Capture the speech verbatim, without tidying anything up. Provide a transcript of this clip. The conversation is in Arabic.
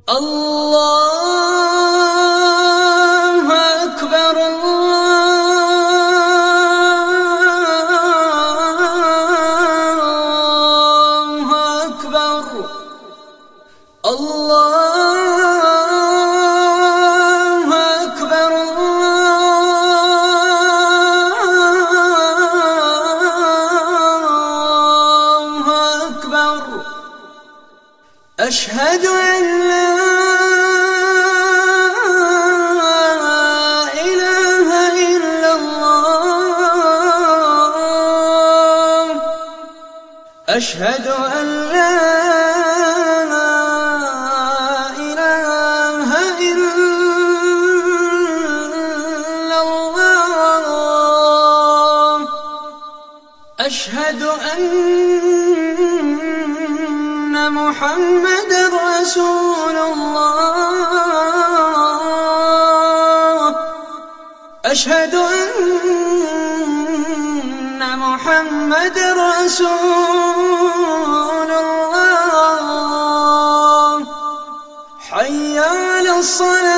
الله أكبر الله أكبر الله أكبر الله أكبر أشهد أن لا إله إلا الله أشهد أن لا إله إلا الله أشهد أن محمدًا رسول الله أشهد أن محمدًا رسول الله حي على الصلاة